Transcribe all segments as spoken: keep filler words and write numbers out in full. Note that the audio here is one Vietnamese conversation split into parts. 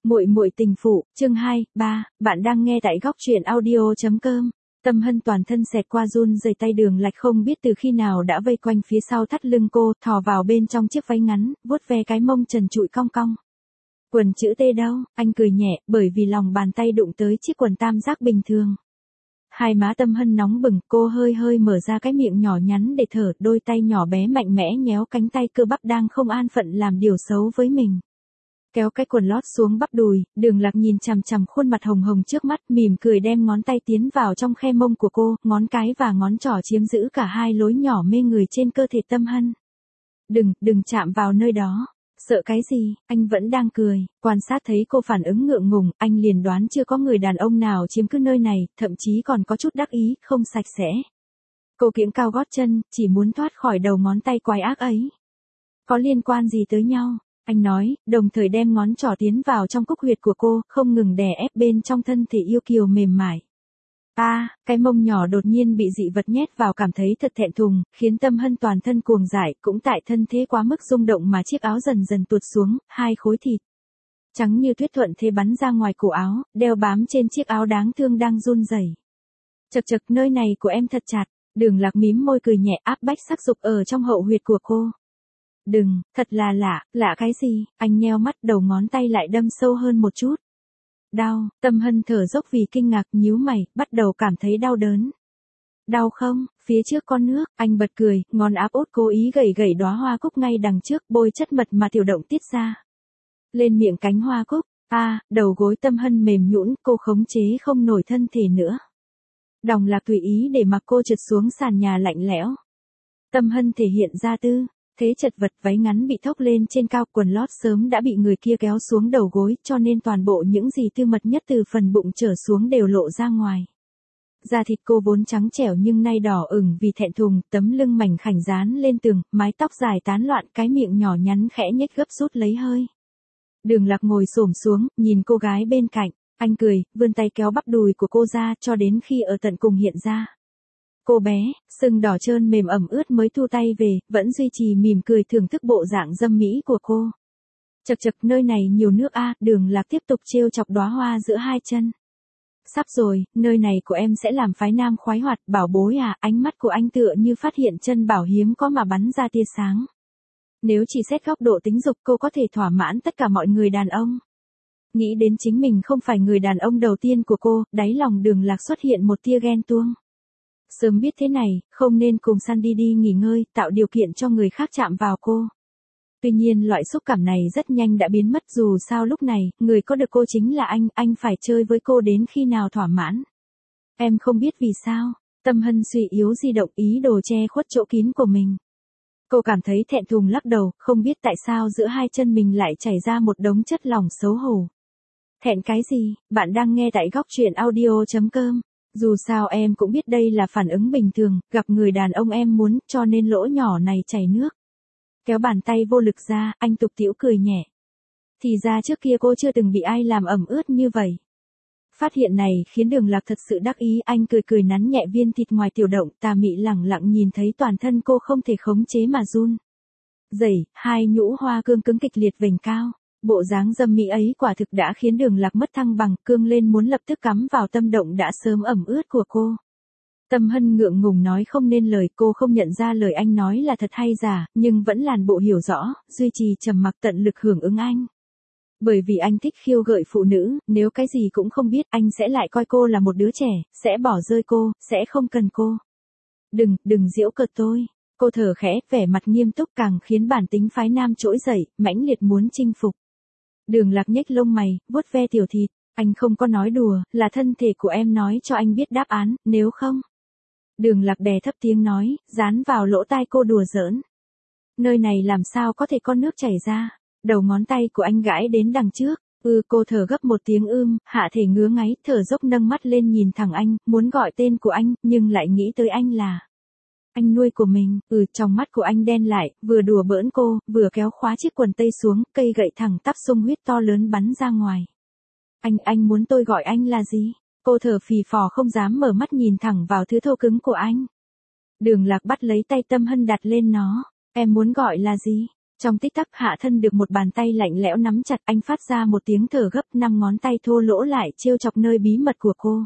Muội muội tình phụ, chương hai, ba, bạn đang nghe tại góc truyện audio chấm com. Tâm Hân toàn thân xẹt qua run rẩy tay Đường Lạch không biết từ khi nào đã vây quanh phía sau thắt lưng cô, thò vào bên trong chiếc váy ngắn, vuốt ve cái mông trần trụi cong cong. Quần chữ T đâu? Anh cười nhẹ, bởi vì lòng bàn tay đụng tới chiếc quần tam giác bình thường. Hai má Tâm Hân nóng bừng, cô hơi hơi mở ra cái miệng nhỏ nhắn để thở, đôi tay nhỏ bé mạnh mẽ nhéo cánh tay cơ bắp đang không an phận làm điều xấu với mình. Kéo cái quần lót xuống bắp đùi, Đường Lạc nhìn chằm chằm khuôn mặt hồng hồng trước mắt, mỉm cười đem ngón tay tiến vào trong khe mông của cô, ngón cái và ngón trỏ chiếm giữ cả hai lối nhỏ mê người trên cơ thể Tâm Hân. Đừng, đừng chạm vào nơi đó. Sợ cái gì? Anh vẫn đang cười, quan sát thấy cô phản ứng ngượng ngùng, anh liền đoán chưa có người đàn ông nào chiếm cứ nơi này, thậm chí còn có chút đắc ý, không sạch sẽ. Cô kiễng cao gót chân, chỉ muốn thoát khỏi đầu ngón tay quái ác ấy. Có liên quan gì tới nhau? Anh nói, đồng thời đem ngón trỏ tiến vào trong cúc huyệt của cô, không ngừng đè ép bên trong thân thể yêu kiều mềm mại. A, à, cái mông nhỏ đột nhiên bị dị vật nhét vào cảm thấy thật thẹn thùng, khiến Tâm Hân toàn thân cuồng dại, cũng tại thân thế quá mức rung động mà chiếc áo dần dần tuột xuống, hai khối thịt trắng như tuyết thuận thế bắn ra ngoài cổ áo, đeo bám trên chiếc áo đáng thương đang run rẩy. Chật chật, nơi này của em thật chặt. Đường Lạc mím môi cười nhẹ, áp bách sắc dục ở trong hậu huyệt của cô. Đừng, thật là lạ, lạ cái gì? Anh nheo mắt, đầu ngón tay lại đâm sâu hơn một chút. Đau. Tâm Hân thở dốc vì kinh ngạc, nhíu mày, bắt đầu cảm thấy đau đớn. Đau không? Phía trước con nước, anh bật cười, ngón áp út cố ý gẩy gẩy đóa hoa cúc ngay đằng trước, bôi chất mật mà tiểu động tiết ra lên miệng cánh hoa cúc. A, à, đầu gối Tâm Hân mềm nhũn, cô khống chế không nổi thân thể nữa. Đồng Lạc tùy ý để mặc cô trượt xuống sàn nhà lạnh lẽo. Tâm Hân thể hiện ra tư thế chật vật, váy ngắn bị thốc lên trên cao, quần lót sớm đã bị người kia kéo xuống đầu gối, cho nên toàn bộ những gì tư mật nhất từ phần bụng trở xuống đều lộ ra ngoài. Da thịt cô vốn trắng trẻo nhưng nay đỏ ửng vì thẹn thùng, tấm lưng mảnh khảnh dán lên tường, mái tóc dài tán loạn, cái miệng nhỏ nhắn khẽ nhếch gấp rút lấy hơi. Đường Lạc ngồi xổm xuống, nhìn cô gái bên cạnh, anh cười, vươn tay kéo bắp đùi của cô ra cho đến khi ở tận cùng hiện ra. Cô bé, sưng đỏ trơn mềm ẩm ướt mới thu tay về, vẫn duy trì mỉm cười thưởng thức bộ dạng dâm mỹ của cô. Chật chật, nơi này nhiều nước a. Đường Lạc tiếp tục trêu chọc đóa hoa giữa hai chân. Sắp rồi, nơi này của em sẽ làm phái nam khoái hoạt, bảo bối à. Ánh mắt của anh tựa như phát hiện chân bảo hiếm có mà bắn ra tia sáng. Nếu chỉ xét góc độ tính dục, cô có thể thỏa mãn tất cả mọi người đàn ông. Nghĩ đến chính mình không phải người đàn ông đầu tiên của cô, đáy lòng Đường Lạc xuất hiện một tia ghen tuông. Sớm biết thế này, không nên cùng Sandy đi nghỉ ngơi, tạo điều kiện cho người khác chạm vào cô. Tuy nhiên loại xúc cảm này rất nhanh đã biến mất, dù sao lúc này, người có được cô chính là anh, anh phải chơi với cô đến khi nào thỏa mãn. Em không biết vì sao. Tâm Hân suy yếu di động, ý đồ che khuất chỗ kín của mình. Cô cảm thấy thẹn thùng lắc đầu, không biết tại sao giữa hai chân mình lại chảy ra một đống chất lỏng xấu hổ. Thẹn cái gì? Bạn đang nghe tại góc truyện audio chấm com. Dù sao em cũng biết đây là phản ứng bình thường, gặp người đàn ông em muốn, cho nên lỗ nhỏ này chảy nước. Kéo bàn tay vô lực ra, anh tục tĩu cười nhẹ. Thì ra trước kia cô chưa từng bị ai làm ẩm ướt như vậy. Phát hiện này khiến Đường Lạc thật sự đắc ý, anh cười cười nắn nhẹ viên thịt ngoài tiểu động, tà mị lẳng lặng nhìn thấy toàn thân cô không thể khống chế mà run. Dày, hai nhũ hoa cương cứng kịch liệt vểnh cao. Bộ dáng dâm mỹ ấy quả thực đã khiến Đường Lạc mất thăng bằng, cương lên muốn lập tức cắm vào tâm động đã sớm ẩm ướt của cô. Tâm Hân ngượng ngùng nói không nên lời, cô không nhận ra lời anh nói là thật hay giả, nhưng vẫn làn bộ hiểu rõ, duy trì trầm mặc tận lực hưởng ứng anh. Bởi vì anh thích khiêu gợi phụ nữ, nếu cái gì cũng không biết, anh sẽ lại coi cô là một đứa trẻ, sẽ bỏ rơi cô, sẽ không cần cô. Đừng, đừng giễu cợt tôi. Cô thở khẽ, vẻ mặt nghiêm túc càng khiến bản tính phái nam trỗi dậy, mãnh liệt muốn chinh phục. Đường Lạc nhếch lông mày, vuốt ve tiểu thịt, anh không có nói đùa, là thân thể của em nói cho anh biết đáp án, nếu không. Đường Lạc đè thấp tiếng nói, dán vào lỗ tai cô đùa giỡn. Nơi này làm sao có thể có nước chảy ra, đầu ngón tay của anh gãi đến đằng trước, ư cô thở gấp một tiếng ưm, hạ thể ngứa ngáy, thở dốc nâng mắt lên nhìn thẳng anh, muốn gọi tên của anh, nhưng lại nghĩ tới anh là anh nuôi của mình. Ừ, trong mắt của anh đen lại, vừa đùa bỡn cô, vừa kéo khóa chiếc quần tây xuống, cây gậy thẳng tắp sung huyết to lớn bắn ra ngoài. Anh, anh muốn tôi gọi anh là gì? Cô thở phì phò không dám mở mắt nhìn thẳng vào thứ thô cứng của anh. Đường Lạc bắt lấy tay Tâm Hân đặt lên nó. Em muốn gọi là gì? Trong tích tắc hạ thân được một bàn tay lạnh lẽo nắm chặt, anh phát ra một tiếng thở gấp, năm ngón tay thô lỗ lại trêu chọc nơi bí mật của cô.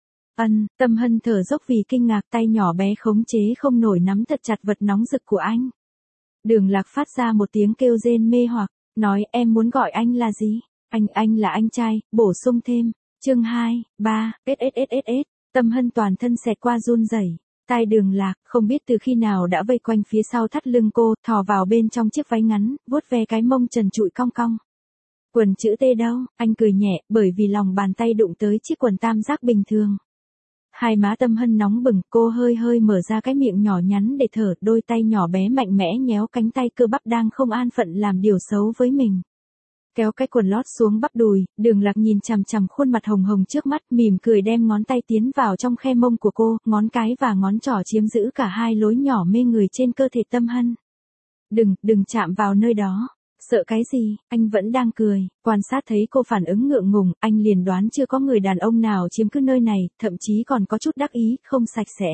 Ân, Tâm Hân thở dốc vì kinh ngạc, tay nhỏ bé khống chế không nổi nắm thật chặt vật nóng rực của anh. Đường Lạc phát ra một tiếng kêu rên mê hoặc, nói em muốn gọi anh là gì? Anh, anh là anh trai, bổ sung thêm. Chương hai, ba, ssss, Tâm Hân toàn thân xẹt qua run rẩy. Tai Đường Lạc, không biết từ khi nào đã vây quanh phía sau thắt lưng cô, thò vào bên trong chiếc váy ngắn, vuốt ve cái mông trần trụi cong cong. Quần chữ T đâu? Anh cười nhẹ, bởi vì lòng bàn tay đụng tới chiếc quần tam giác bình thường. Hai má Tâm Hân nóng bừng, cô hơi hơi mở ra cái miệng nhỏ nhắn để thở, đôi tay nhỏ bé mạnh mẽ nhéo cánh tay cơ bắp đang không an phận làm điều xấu với mình. Kéo cái quần lót xuống bắp đùi, Đường Lạc nhìn chằm chằm khuôn mặt hồng hồng trước mắt, mỉm cười đem ngón tay tiến vào trong khe mông của cô, ngón cái và ngón trỏ chiếm giữ cả hai lối nhỏ mê người trên cơ thể Tâm Hân. Đừng, đừng chạm vào nơi đó. Sợ cái gì? Anh vẫn đang cười, quan sát thấy cô phản ứng ngượng ngùng, anh liền đoán chưa có người đàn ông nào chiếm cứ nơi này, thậm chí còn có chút đắc ý, không sạch sẽ.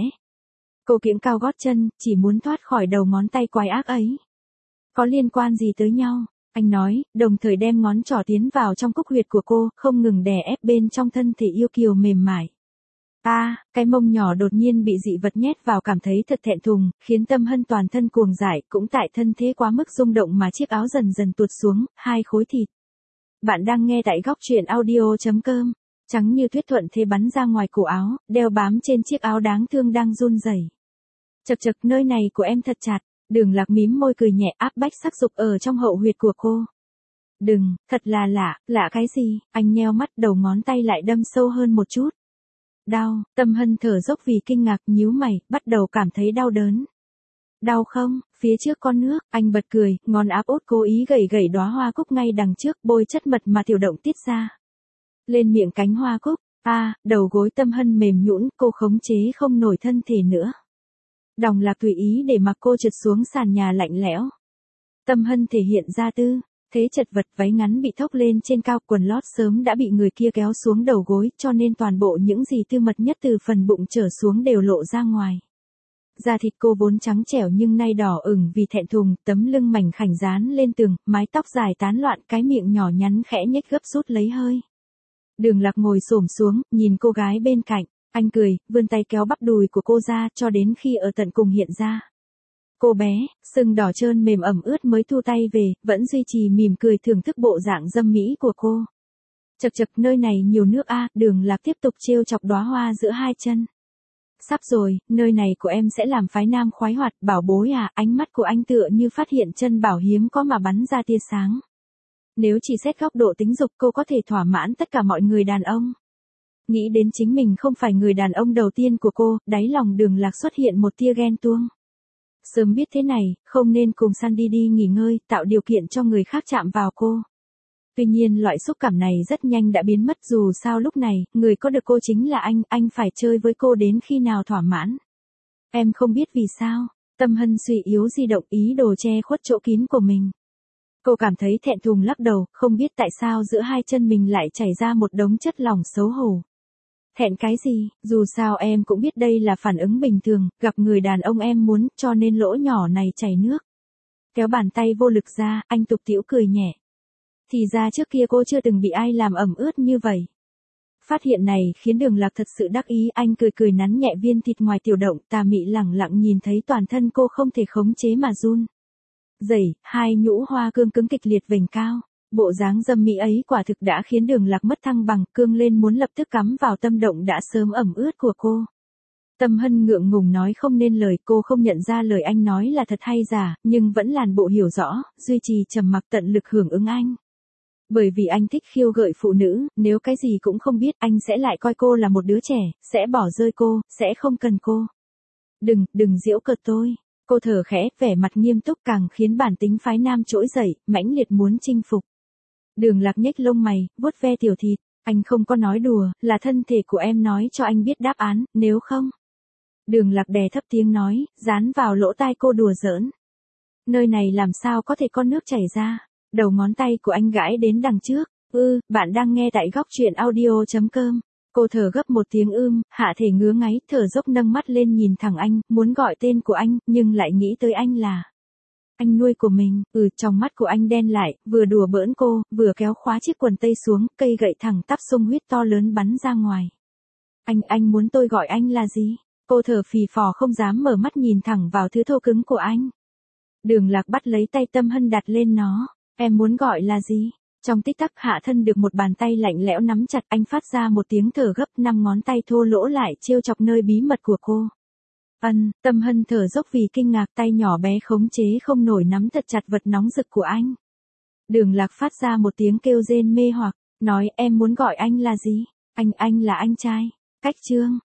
Cô kiễng cao gót chân, chỉ muốn thoát khỏi đầu ngón tay quái ác ấy. Có liên quan gì tới nhau? Anh nói, đồng thời đem ngón trỏ tiến vào trong cúc huyệt của cô, không ngừng đè ép bên trong thân thể yêu kiều mềm mại. A, à, cái mông nhỏ đột nhiên bị dị vật nhét vào cảm thấy thật thẹn thùng, khiến Tâm Hân toàn thân cuồng dại, cũng tại thân thế quá mức rung động mà chiếc áo dần dần tuột xuống, hai khối thịt. Bạn đang nghe tại góc truyện audio chấm com, trắng như tuyết thuận thế bắn ra ngoài cổ áo, đeo bám trên chiếc áo đáng thương đang run rẩy. Chật chật, nơi này của em thật chặt. Đường Lạc mím môi cười nhẹ, áp bách sắc dục ở trong hậu huyệt của cô. Đừng, thật là lạ, lạ cái gì? Anh nheo mắt, đầu ngón tay lại đâm sâu hơn một chút. Đau, Tâm Hân thở dốc vì kinh ngạc, nhíu mày, bắt đầu cảm thấy đau đớn. Đau không? Phía trước con nước, anh bật cười, ngón áp út cố ý gẩy gẩy đóa hoa cúc ngay đằng trước, bôi chất mật mà tiểu động tiết ra. Lên miệng cánh hoa cúc, a, à, đầu gối Tâm Hân mềm nhũn, cô khống chế không nổi thân thể nữa. Đồng Lạc tùy ý để mặc cô trượt xuống sàn nhà lạnh lẽo. Tâm Hân thể hiện ra tư thế chật vật, váy ngắn bị thốc lên trên cao, quần lót sớm đã bị người kia kéo xuống đầu gối, cho nên toàn bộ những gì tư mật nhất từ phần bụng trở xuống đều lộ ra ngoài. Da thịt cô vốn trắng trẻo nhưng nay đỏ ửng vì thẹn thùng, tấm lưng mảnh khảnh dán lên tường, mái tóc dài tán loạn, cái miệng nhỏ nhắn khẽ nhếch gấp rút lấy hơi. Đường Lạc ngồi xổm xuống, nhìn cô gái bên cạnh. Anh cười, vươn tay kéo bắp đùi của cô ra, cho đến khi ở tận cùng hiện ra. Cô bé, sưng đỏ trơn mềm ẩm ướt mới thu tay về, vẫn duy trì mỉm cười thưởng thức bộ dạng dâm mỹ của cô. Chật chật, nơi này nhiều nước a, Đường Lạc tiếp tục trêu chọc đóa hoa giữa hai chân. Sắp rồi, nơi này của em sẽ làm phái nam khoái hoạt, bảo bối à, ánh mắt của anh tựa như phát hiện chân bảo hiếm có mà bắn ra tia sáng. Nếu chỉ xét góc độ tính dục, cô có thể thỏa mãn tất cả mọi người đàn ông. Nghĩ đến chính mình không phải người đàn ông đầu tiên của cô, đáy lòng Đường Lạc xuất hiện một tia ghen tuông. Sớm biết thế này, không nên cùng Sandy đi nghỉ ngơi, tạo điều kiện cho người khác chạm vào cô. Tuy nhiên loại xúc cảm này rất nhanh đã biến mất, dù sao lúc này, người có được cô chính là anh, anh phải chơi với cô đến khi nào thỏa mãn. Em không biết vì sao, Tâm Hân suy yếu di động ý đồ che khuất chỗ kín của mình. Cô cảm thấy thẹn thùng lắc đầu, không biết tại sao giữa hai chân mình lại chảy ra một đống chất lỏng xấu hổ. Thẹn cái gì, dù sao em cũng biết đây là phản ứng bình thường, gặp người đàn ông em muốn, cho nên lỗ nhỏ này chảy nước. Kéo bàn tay vô lực ra, anh tục tĩu cười nhẹ. Thì ra trước kia cô chưa từng bị ai làm ẩm ướt như vậy. Phát hiện này khiến Đường Lạc thật sự đắc ý, anh cười cười nắn nhẹ viên thịt ngoài tiểu động, tà mị lẳng lặng nhìn thấy toàn thân cô không thể khống chế mà run. Dày, hai nhũ hoa cương cứng kịch liệt vểnh cao. Bộ dáng dâm mỹ ấy quả thực đã khiến Đường Lạc mất thăng bằng, cương lên muốn lập tức cắm vào tâm động đã sớm ẩm ướt của cô. Tâm Hân ngượng ngùng nói không nên lời, cô không nhận ra lời anh nói là thật hay giả, nhưng vẫn làn bộ hiểu rõ, duy trì trầm mặc tận lực hưởng ứng anh. Bởi vì anh thích khiêu gợi phụ nữ, nếu cái gì cũng không biết, anh sẽ lại coi cô là một đứa trẻ, sẽ bỏ rơi cô, sẽ không cần cô. Đừng, đừng giễu cợt tôi. Cô thở khẽ, vẻ mặt nghiêm túc càng khiến bản tính phái nam trỗi dậy, mãnh liệt muốn chinh phục. Đường Lạc nhếch lông mày, vuốt ve tiểu thịt, anh không có nói đùa, là thân thể của em nói cho anh biết đáp án, nếu không. Đường Lạc đè thấp tiếng nói, dán vào lỗ tai cô đùa giỡn. Nơi này làm sao có thể con nước chảy ra, đầu ngón tay của anh gãi đến đằng trước, ư, bạn đang nghe tại góc truyện audio chấm com. Cô thở gấp một tiếng ưm, hạ thể ngứa ngáy, thở dốc nâng mắt lên nhìn thẳng anh, muốn gọi tên của anh, nhưng lại nghĩ tới anh là. Anh nuôi của mình, ừ, trong mắt của anh đen lại, vừa đùa bỡn cô, vừa kéo khóa chiếc quần tây xuống, cây gậy thẳng tắp sung huyết to lớn bắn ra ngoài. Anh, anh muốn tôi gọi anh là gì? Cô thở phì phò không dám mở mắt nhìn thẳng vào thứ thô cứng của anh. Đường Lạc bắt lấy tay Tâm Hân đặt lên nó. Em muốn gọi là gì? Trong tích tắc hạ thân được một bàn tay lạnh lẽo nắm chặt, anh phát ra một tiếng thở gấp, năm ngón tay thô lỗ lại trêu chọc nơi bí mật của cô. Ân, Tâm Hân thở dốc vì kinh ngạc, tay nhỏ bé khống chế không nổi nắm thật chặt vật nóng rực của anh. Đường Lạc phát ra một tiếng kêu rên mê hoặc, nói em muốn gọi anh là gì? Anh, anh là anh trai. Cách chương.